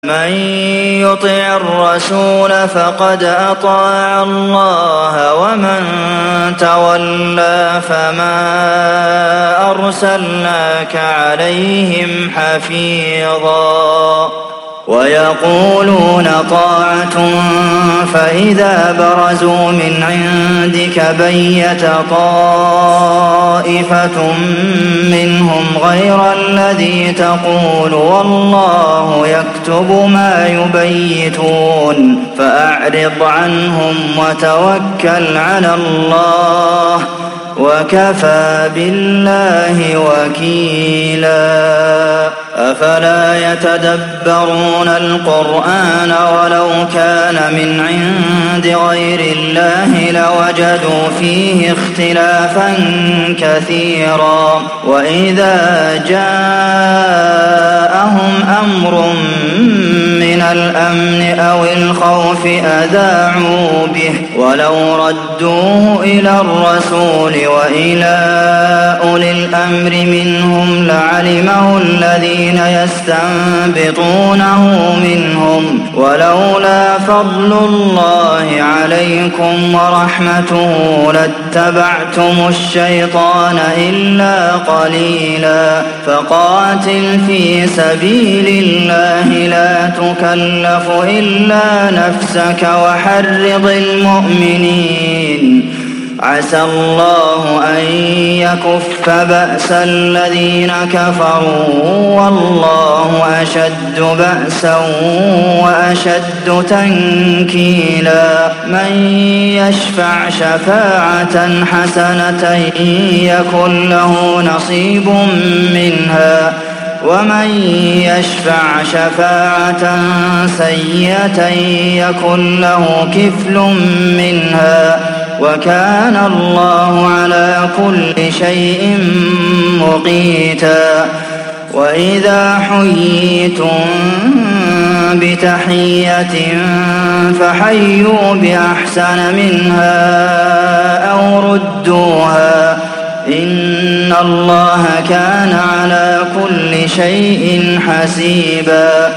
من يطع الرسول فقد أطاع الله ومن تولى فما أرسلناك عليهم حفيظا ويقولون طاعة فإذا برزوا من عندك بيت طائفة منهم غير الذي تقول والله يكتب ما يبيتون فأعرض عنهم وتوكل على الله وكفى بالله وكيلا أفلا يتدبرون القرآن ولو كان من عند غير الله لوجدوا فيه اختلافا كثيرا وإذا جاءهم أمر من الأمن أو الخوف أذاعوا به ولو ردوه إلى الرسول وإلى أولي الأمر منهم لعلمه الذين يستنبطونه منهم ولولا فضل الله عليكم ورحمته لاتبعتم الشيطان إلا قليلا فقاتل في سبيل الله لا تكلف إلا نفسك وحرض المؤمنين عسى الله أن يكف بأس الذين كفروا والله أشد بأسا وأشد تنكيلا من يشفع شفاعة حسنة يكن له نصيب منها ومن يشفع شفاعة سيئة يكن له كفل منها وكان الله على كل شيء مقيتا وإذا حييتم بتحية فحيوا بأحسن منها أو ردوها إن الله كان على كل شيء حسيبا